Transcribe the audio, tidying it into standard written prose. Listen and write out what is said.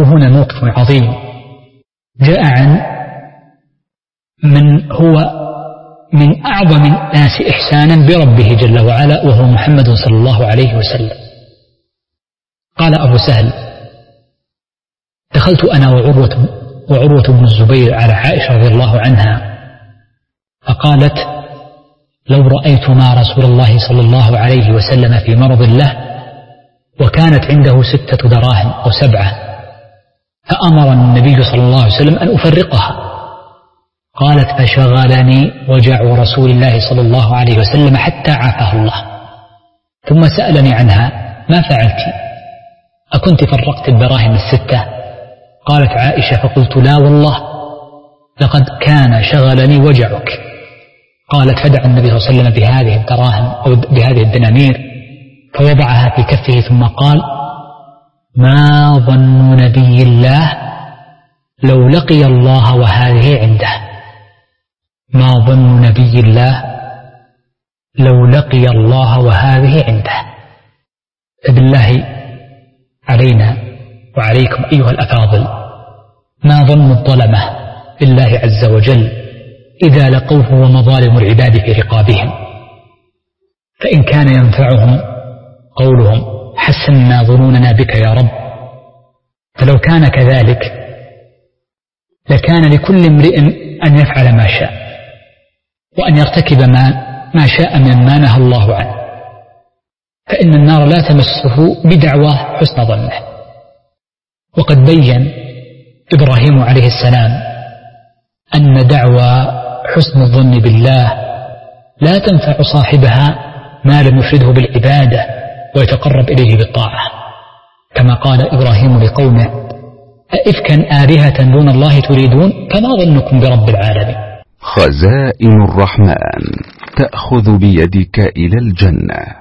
وهنا موقف عظيم جاء عن من هو من أعظم الناس إحسانا بربه جل وعلا، وهو محمد صلى الله عليه وسلم. قال أبو سهل: دخلت أنا وعروة بن الزبير على عائشة رضي الله عنها، فقالت: لو رأيتما رسول الله صلى الله عليه وسلم في مرض له وكانت عنده 6 دراهم أو 7، فأمر النبي صلى الله عليه وسلم أن أفرقها. قالت: فشغلني وجع رسول الله صلى الله عليه وسلم حتى عافاه الله، ثم سألني عنها: ما فعلت؟ أكنت فرقت الدراهم 6؟ قالت عائشة: فقلت: لا والله، لقد كان شغلني وجعك. قالت: فدعا النبي صلى الله عليه وسلم بهذه الدراهم أو بهذه الدنانير، فوضعها في كفه ثم قال: ما ظن نبي الله لو لقي الله وهذه عنده؟ ما ظن نبي الله لو لقي الله وهذه عنده؟ فبالله علينا وعليكم أيها الأفاضل، ما ظن الظلمة بالله عز وجل إذا لقوه ومظالم العباد في رقابهم؟ فإن كان ينفعهم قولهم: حسنا ظنوننا بك يا رب، فلو كان كذلك لكان لكل امرئ أن يفعل ما شاء وأن يرتكب ما شاء مما نهى الله عنه، فإن النار لا تمسه بدعوى حسن ظنه. وقد بين إبراهيم عليه السلام أن دعوى حسن الظن بالله لا تنفع صاحبها ما لم يفرده بالعبادة ويتقرب إليه بالطاعة، كما قال إبراهيم لقومه: أئفكا آلهة دون الله تريدون فما ظنكم برب العالمين. خزائن الرحمن تأخذ بيدك إلى الجنة.